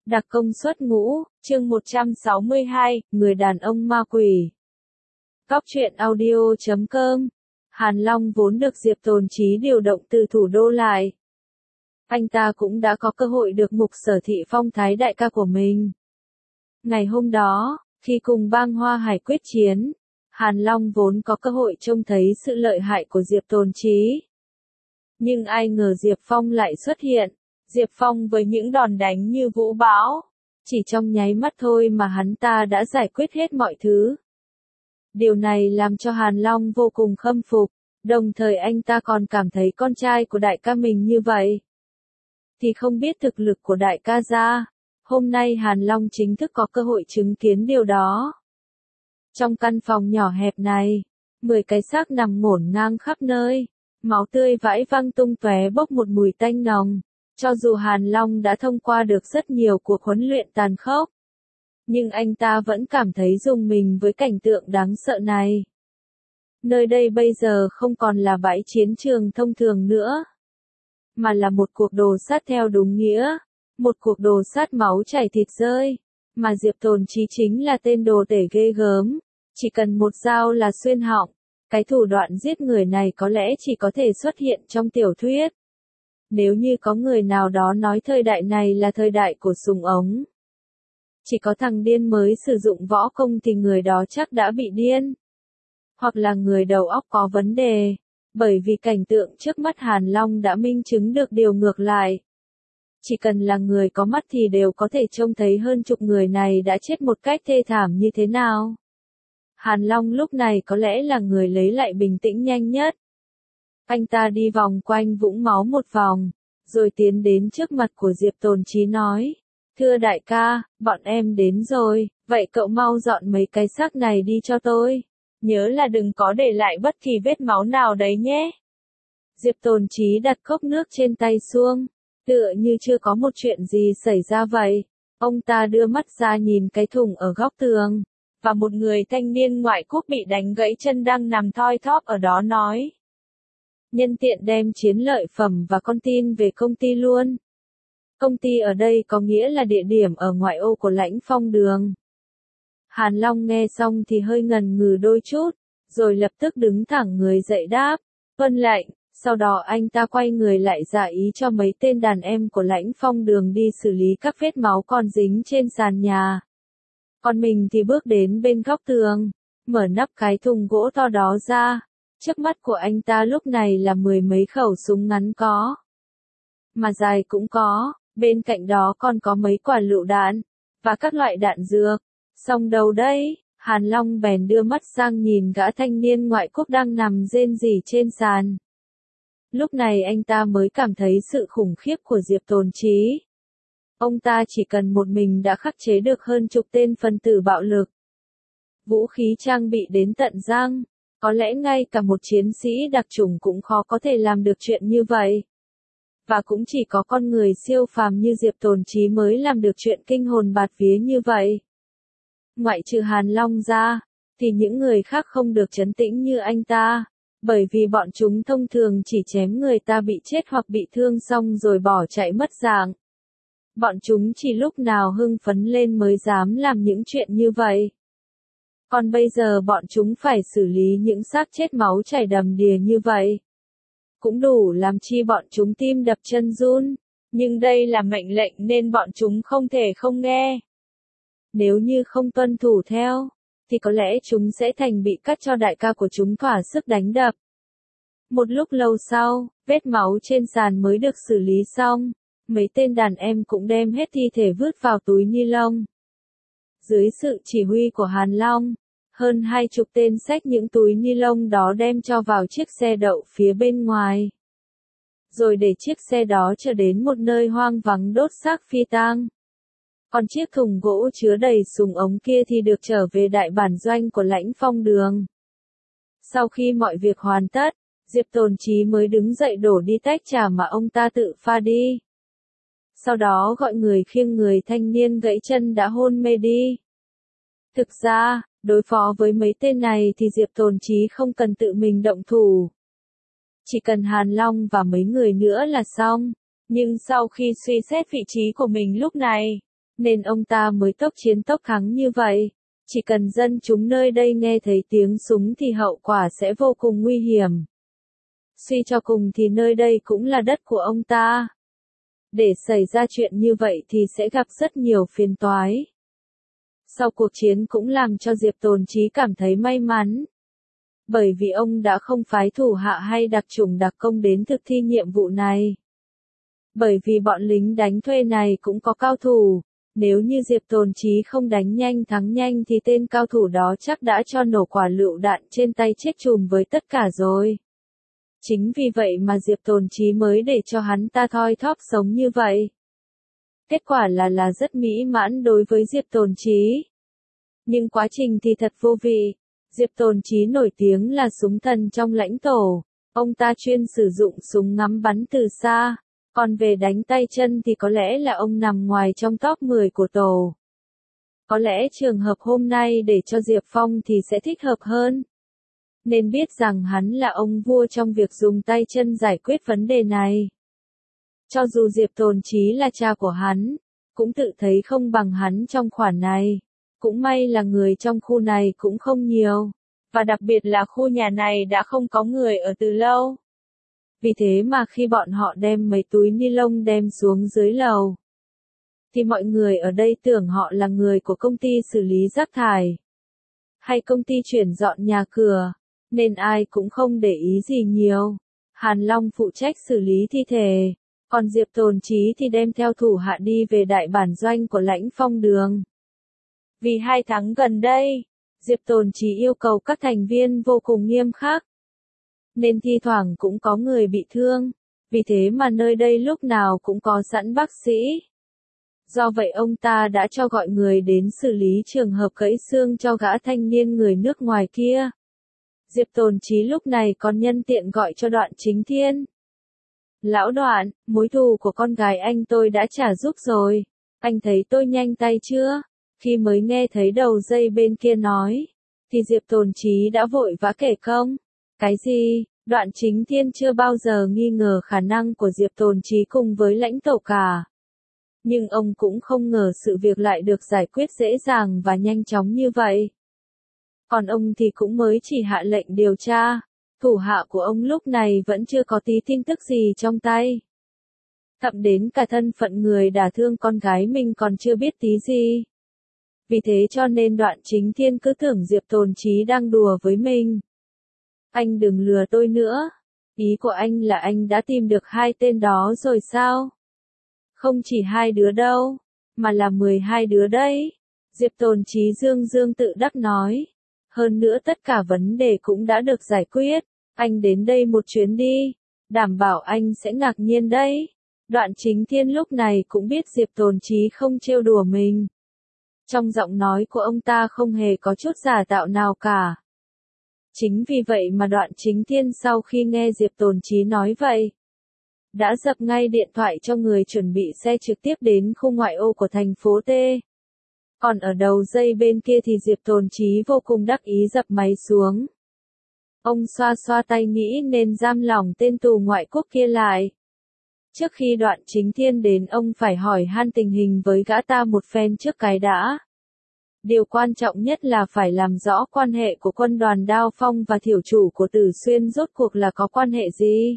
Đặc công suất ngũ, chương 162, người đàn ông ma quỷ. Góc truyện audio.com. Hàn Long vốn được Diệp Tồn Chí điều động từ thủ đô lại. Anh ta cũng đã có cơ hội được mục Sở Thị phong thái đại ca của mình. Ngày hôm đó, khi cùng bang Hoa Hải quyết chiến, Hàn Long vốn có cơ hội trông thấy sự lợi hại của Diệp Tồn Chí. Nhưng ai ngờ Diệp Phong lại xuất hiện. Diệp Phong với những đòn đánh như vũ bão, chỉ trong nháy mắt thôi mà hắn ta đã giải quyết hết mọi thứ. Điều này làm cho Hàn Long vô cùng khâm phục, đồng thời anh ta còn cảm thấy con trai của đại ca mình như vậy. Thì không biết thực lực của đại ca ra, hôm nay Hàn Long chính thức có cơ hội chứng kiến điều đó. Trong căn phòng nhỏ hẹp này, 10 cái xác nằm ngổn ngang khắp nơi, máu tươi vãi văng tung tóe bốc một mùi tanh nồng. Cho dù Hàn Long đã thông qua được rất nhiều cuộc huấn luyện tàn khốc, nhưng anh ta vẫn cảm thấy rùng mình với cảnh tượng đáng sợ này. Nơi đây bây giờ không còn là bãi chiến trường thông thường nữa, mà là một cuộc đồ sát theo đúng nghĩa, một cuộc đồ sát máu chảy thịt rơi, mà Diệp Tồn Chí chính là tên đồ tể ghê gớm, chỉ cần một dao là xuyên họng. Cái thủ đoạn giết người này có lẽ chỉ có thể xuất hiện trong tiểu thuyết. Nếu như có người nào đó nói thời đại này là thời đại của súng ống, chỉ có thằng điên mới sử dụng võ công thì người đó chắc đã bị điên. Hoặc là người đầu óc có vấn đề, bởi vì cảnh tượng trước mắt Hàn Long đã minh chứng được điều ngược lại. Chỉ cần là người có mắt thì đều có thể trông thấy hơn chục người này đã chết một cách thê thảm như thế nào. Hàn Long lúc này có lẽ là người lấy lại bình tĩnh nhanh nhất. Anh ta đi vòng quanh vũng máu một vòng, rồi tiến đến trước mặt của Diệp Tồn Chí nói, thưa đại ca, bọn em đến rồi, vậy cậu mau dọn mấy cái xác này đi cho tôi. Nhớ là đừng có để lại bất kỳ vết máu nào đấy nhé. Diệp Tồn Chí đặt cốc nước trên tay xuống, tựa như chưa có một chuyện gì xảy ra vậy. Ông ta đưa mắt ra nhìn cái thùng ở góc tường, và một người thanh niên ngoại quốc bị đánh gãy chân đang nằm thoi thóp ở đó nói. Nhân tiện đem chiến lợi phẩm và con tin về công ty luôn. Công ty ở đây có nghĩa là địa điểm ở ngoại ô của Lãnh Phong Đường. Hàn Long nghe xong thì hơi ngần ngừ đôi chút, rồi lập tức đứng thẳng người dậy đáp, vâng lệnh. Sau đó anh ta quay người lại dạ ý cho mấy tên đàn em của Lãnh Phong Đường đi xử lý các vết máu còn dính trên sàn nhà. Còn mình thì bước đến bên góc tường, mở nắp cái thùng gỗ to đó ra. Trước mắt của anh ta lúc này là 10 mấy khẩu súng ngắn có, mà dài cũng có, bên cạnh đó còn có mấy quả lựu đạn, và các loại đạn dược. Xong đâu đấy, Hàn Long bèn đưa mắt sang nhìn gã thanh niên ngoại quốc đang nằm rên rỉ trên sàn. Lúc này anh ta mới cảm thấy sự khủng khiếp của Diệp Tồn Chí. Ông ta chỉ cần một mình đã khắc chế được hơn chục tên phân tử bạo lực. Vũ khí trang bị đến tận răng. Có lẽ ngay cả một chiến sĩ đặc chủng cũng khó có thể làm được chuyện như vậy. Và cũng chỉ có con người siêu phàm như Diệp Tồn Chí mới làm được chuyện kinh hồn bạt vía như vậy. Ngoại trừ Hàn Long ra, thì những người khác không được trấn tĩnh như anh ta, bởi vì bọn chúng thông thường chỉ chém người ta bị chết hoặc bị thương xong rồi bỏ chạy mất dạng. Bọn chúng chỉ lúc nào hưng phấn lên mới dám làm những chuyện như vậy. Còn bây giờ bọn chúng phải xử lý những xác chết máu chảy đầm đìa như vậy. Cũng đủ làm chi bọn chúng tim đập chân run, nhưng đây là mệnh lệnh nên bọn chúng không thể không nghe. Nếu như không tuân thủ theo, thì có lẽ chúng sẽ thành bị cắt cho đại ca của chúng thỏa sức đánh đập. Một lúc lâu sau, vết máu trên sàn mới được xử lý xong, mấy tên đàn em cũng đem hết thi thể vứt vào túi ni lông. Dưới sự chỉ huy của Hàn Long, hơn 20 tên xách những túi ni lông đó đem cho vào chiếc xe đậu phía bên ngoài. Rồi để chiếc xe đó chở đến một nơi hoang vắng đốt xác phi tang. Còn chiếc thùng gỗ chứa đầy súng ống kia thì được trở về đại bản doanh của Lãnh Phong Đường. Sau khi mọi việc hoàn tất, Diệp Tồn Chí mới đứng dậy đổ đi tách trà mà ông ta tự pha đi. Sau đó gọi người khiêng người thanh niên gãy chân đã hôn mê đi. Thực ra, đối phó với mấy tên này thì Diệp Tồn Chí không cần tự mình động thủ. Chỉ cần Hàn Long và mấy người nữa là xong. Nhưng sau khi suy xét vị trí của mình lúc này, nên ông ta mới tốc chiến tốc thắng như vậy. Chỉ cần dân chúng nơi đây nghe thấy tiếng súng thì hậu quả sẽ vô cùng nguy hiểm. Suy cho cùng thì nơi đây cũng là đất của ông ta. Để xảy ra chuyện như vậy thì sẽ gặp rất nhiều phiền toái. Sau cuộc chiến cũng làm cho Diệp Tồn Chí cảm thấy may mắn. Bởi vì ông đã không phái thủ hạ hay đặc chủng đặc công đến thực thi nhiệm vụ này. Bởi vì bọn lính đánh thuê này cũng có cao thủ. Nếu như Diệp Tồn Chí không đánh nhanh thắng nhanh thì tên cao thủ đó chắc đã cho nổ quả lựu đạn trên tay chết chùm với tất cả rồi. Chính vì vậy mà Diệp Tồn Chí mới để cho hắn ta thoi thóp sống như vậy. Kết quả là rất mỹ mãn đối với Diệp Tồn Chí. Nhưng quá trình thì thật vô vị. Diệp Tồn Chí nổi tiếng là súng thần trong lãnh tổ. Ông ta chuyên sử dụng súng ngắm bắn từ xa. Còn về đánh tay chân thì có lẽ là ông nằm ngoài trong top 10 của tổ. Có lẽ trường hợp hôm nay để cho Diệp Phong thì sẽ thích hợp hơn. Nên biết rằng hắn là ông vua trong việc dùng tay chân giải quyết vấn đề này. Cho dù Diệp Tồn Chí là cha của hắn, cũng tự thấy không bằng hắn trong khoản này. Cũng may là người trong khu này cũng không nhiều. Và đặc biệt là khu nhà này đã không có người ở từ lâu. Vì thế mà khi bọn họ đem mấy túi ni lông đem xuống dưới lầu, thì mọi người ở đây tưởng họ là người của công ty xử lý rác thải. Hay công ty chuyển dọn nhà cửa. Nên ai cũng không để ý gì nhiều. Hàn Long phụ trách xử lý thi thể. Còn Diệp Tồn Chí thì đem theo thủ hạ đi về đại bản doanh của Lãnh Phong Đường. Vì 2 tháng gần đây, Diệp Tồn Chí yêu cầu các thành viên vô cùng nghiêm khắc. Nên thi thoảng cũng có người bị thương. Vì thế mà nơi đây lúc nào cũng có sẵn bác sĩ. Do vậy ông ta đã cho gọi người đến xử lý trường hợp gãy xương cho gã thanh niên người nước ngoài kia. Diệp Tồn Chí lúc này còn nhân tiện gọi cho Đoạn Chính Thiên. Lão Đoạn, mối thù của con gái anh tôi đã trả giúp rồi. Anh thấy tôi nhanh tay chưa? Khi mới nghe thấy đầu dây bên kia nói, thì Diệp Tồn Chí đã vội vã kể công. Cái gì? Đoạn Chính Thiên chưa bao giờ nghi ngờ khả năng của Diệp Tồn Chí cùng với lãnh tổ cả. Nhưng ông cũng không ngờ sự việc lại được giải quyết dễ dàng và nhanh chóng như vậy. Còn ông thì cũng mới chỉ hạ lệnh điều tra. Thủ hạ của ông lúc này vẫn chưa có tí tin tức gì trong tay. Thậm đến cả thân phận người đả thương con gái mình còn chưa biết tí gì. Vì thế cho nên Đoạn Chính Thiên cứ tưởng Diệp Tồn Chí đang đùa với mình. Anh đừng lừa tôi nữa. Ý của anh là anh đã tìm được 2 tên đó rồi sao? Không chỉ 2 đứa đâu, mà là 12 đứa đấy. Diệp Tồn Chí dương tự đắc nói. Hơn nữa tất cả vấn đề cũng đã được giải quyết. Anh đến đây một chuyến đi. Đảm bảo anh sẽ ngạc nhiên đấy. Đoạn Chính Thiên lúc này cũng biết Diệp Tồn Chí không trêu đùa mình. Trong giọng nói của ông ta không hề có chút giả tạo nào cả. Chính vì vậy mà Đoạn Chính Thiên sau khi nghe Diệp Tồn Chí nói vậy, đã dập ngay điện thoại cho người chuẩn bị xe trực tiếp đến khu ngoại ô của thành phố T. Còn ở đầu dây bên kia thì Diệp Tồn Chí vô cùng đắc ý dập máy xuống. Ông xoa xoa tay nghĩ nên giam lỏng tên tù ngoại quốc kia lại. Trước khi Đoạn Chính Thiên đến ông phải hỏi han tình hình với gã ta một phen trước cái đã. Điều quan trọng nhất là phải làm rõ quan hệ của quân đoàn Đao Phong và thiểu chủ của Tử Xuyên rốt cuộc là có quan hệ gì.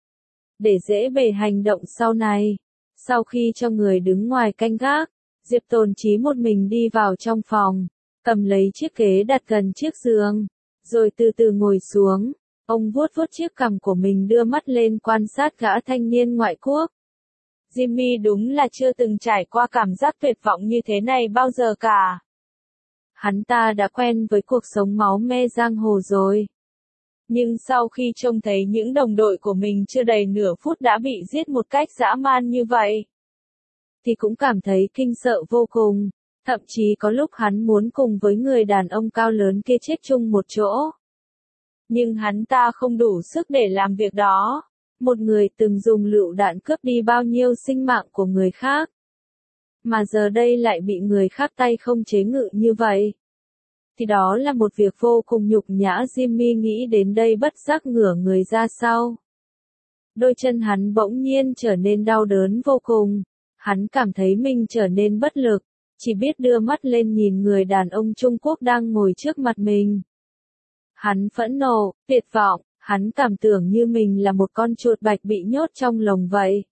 Để dễ bề hành động sau này. Sau khi cho người đứng ngoài canh gác, Diệp Tồn Chí một mình đi vào trong phòng, cầm lấy chiếc ghế đặt gần chiếc giường, rồi từ từ ngồi xuống. Ông vuốt vuốt chiếc cằm của mình đưa mắt lên quan sát gã thanh niên ngoại quốc. Jimmy đúng là chưa từng trải qua cảm giác tuyệt vọng như thế này bao giờ cả. Hắn ta đã quen với cuộc sống máu me giang hồ rồi. Nhưng sau khi trông thấy những đồng đội của mình chưa đầy nửa phút đã bị giết một cách dã man như vậy, thì cũng cảm thấy kinh sợ vô cùng. Thậm chí có lúc hắn muốn cùng với người đàn ông cao lớn kia chết chung một chỗ. Nhưng hắn ta không đủ sức để làm việc đó. Một người từng dùng lựu đạn cướp đi bao nhiêu sinh mạng của người khác. Mà giờ đây lại bị người khác tay không chế ngự như vậy. Thì đó là một việc vô cùng nhục nhã. Jimmy nghĩ đến đây bất giác ngửa người ra sau. Đôi chân hắn bỗng nhiên trở nên đau đớn vô cùng. Hắn cảm thấy mình trở nên bất lực. chỉ biết đưa mắt lên nhìn người đàn ông Trung Quốc đang ngồi trước mặt mình. Hắn phẫn nộ, tuyệt vọng, hắn cảm tưởng như mình là một con chuột bạch bị nhốt trong lồng vậy.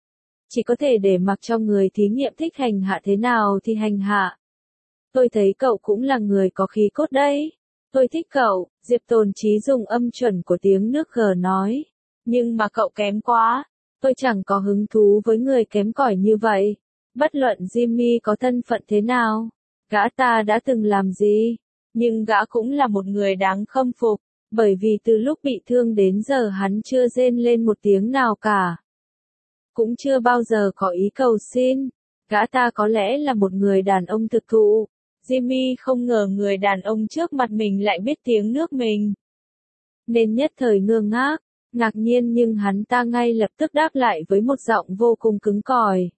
Chỉ có thể để mặc cho người thí nghiệm thích hành hạ thế nào thì hành hạ. Tôi thấy cậu cũng là người có khí cốt đấy. Tôi thích cậu, Diệp Tồn Chí dùng âm chuẩn của tiếng nước G nói. Nhưng mà cậu kém quá. Tôi chẳng có hứng thú với người kém cỏi như vậy. Bất luận Jimmy có thân phận thế nào, gã ta đã từng làm gì, nhưng gã cũng là một người đáng khâm phục, bởi vì từ lúc bị thương đến giờ hắn chưa rên lên một tiếng nào cả. Cũng chưa bao giờ có ý cầu xin. Gã ta có lẽ là một người đàn ông thực thụ. Jimmy không ngờ người đàn ông trước mặt mình lại biết tiếng nước mình. Nên nhất thời ngơ ngác, ngạc nhiên nhưng hắn ta ngay lập tức đáp lại với một giọng vô cùng cứng cỏi.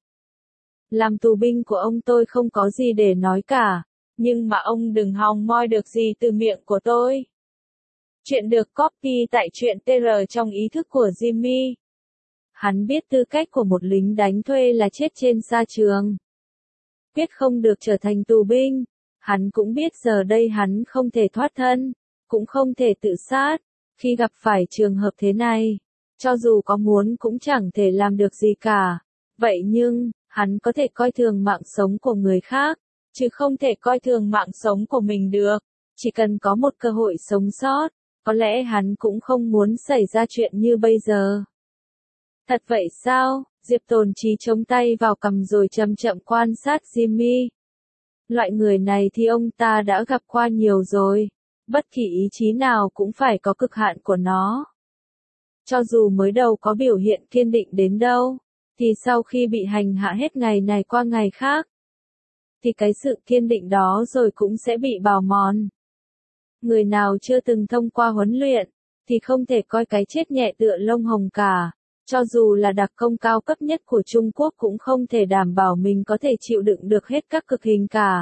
Làm tù binh của ông tôi không có gì để nói cả, nhưng mà ông đừng hòng moi được gì từ miệng của tôi. Chuyện được copy tại truyện TR trong ý thức của Jimmy. Hắn biết tư cách của một lính đánh thuê là chết trên sa trường. Quyết không được trở thành tù binh. Hắn cũng biết giờ đây hắn không thể thoát thân, cũng không thể tự sát. Khi gặp phải trường hợp thế này, cho dù có muốn cũng chẳng thể làm được gì cả. Vậy nhưng, hắn có thể coi thường mạng sống của người khác, chứ không thể coi thường mạng sống của mình được. Chỉ cần có một cơ hội sống sót, có lẽ hắn cũng không muốn xảy ra chuyện như bây giờ. Thật vậy sao? Diệp Tồn Chí chống tay vào cằm rồi chậm chậm quan sát Jimmy. Loại người này thì ông ta đã gặp qua nhiều rồi. Bất kỳ ý chí nào cũng phải có cực hạn của nó. Cho dù mới đầu có biểu hiện kiên định đến đâu, thì sau khi bị hành hạ hết ngày này qua ngày khác, thì cái sự kiên định đó rồi cũng sẽ bị bào mòn. Người nào chưa từng thông qua huấn luyện, thì không thể coi cái chết nhẹ tựa lông hồng cả. Cho dù là đặc công cao cấp nhất của Trung Quốc cũng không thể đảm bảo mình có thể chịu đựng được hết các cực hình cả.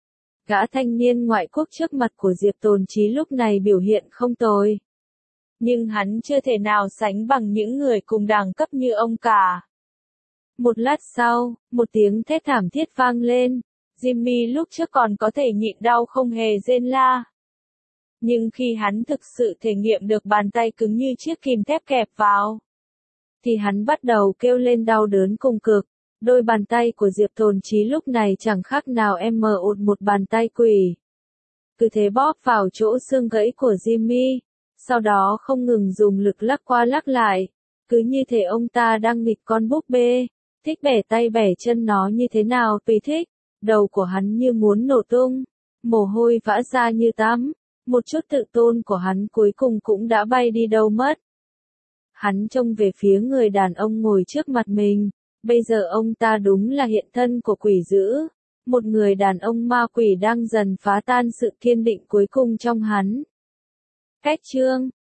Gã thanh niên ngoại quốc trước mặt của Diệp Tồn Chí lúc này biểu hiện không tồi. Nhưng hắn chưa thể nào sánh bằng những người cùng đẳng cấp như ông cả. Một lát sau, một tiếng thét thảm thiết vang lên. Jimmy lúc trước còn có thể nhịn đau không hề rên la. Nhưng khi hắn thực sự thể nghiệm được bàn tay cứng như chiếc kìm thép kẹp vào, thì hắn bắt đầu kêu lên đau đớn cùng cực. Đôi bàn tay của Diệp Tồn Chí lúc này chẳng khác nào một bàn tay quỷ. Cứ thế bóp vào chỗ xương gãy của Jimmy, sau đó không ngừng dùng lực lắc qua lắc lại. Cứ như thể ông ta đang nghịch con búp bê, thích bẻ tay bẻ chân nó như thế nào tùy thích. Đầu của hắn như muốn nổ tung, mồ hôi vã ra như tắm, một chút tự tôn của hắn cuối cùng cũng đã bay đi đâu mất. Hắn trông về phía người đàn ông ngồi trước mặt mình, bây giờ ông ta đúng là hiện thân của quỷ dữ, một người đàn ông ma quỷ đang dần phá tan sự kiên định cuối cùng trong hắn. Cách chương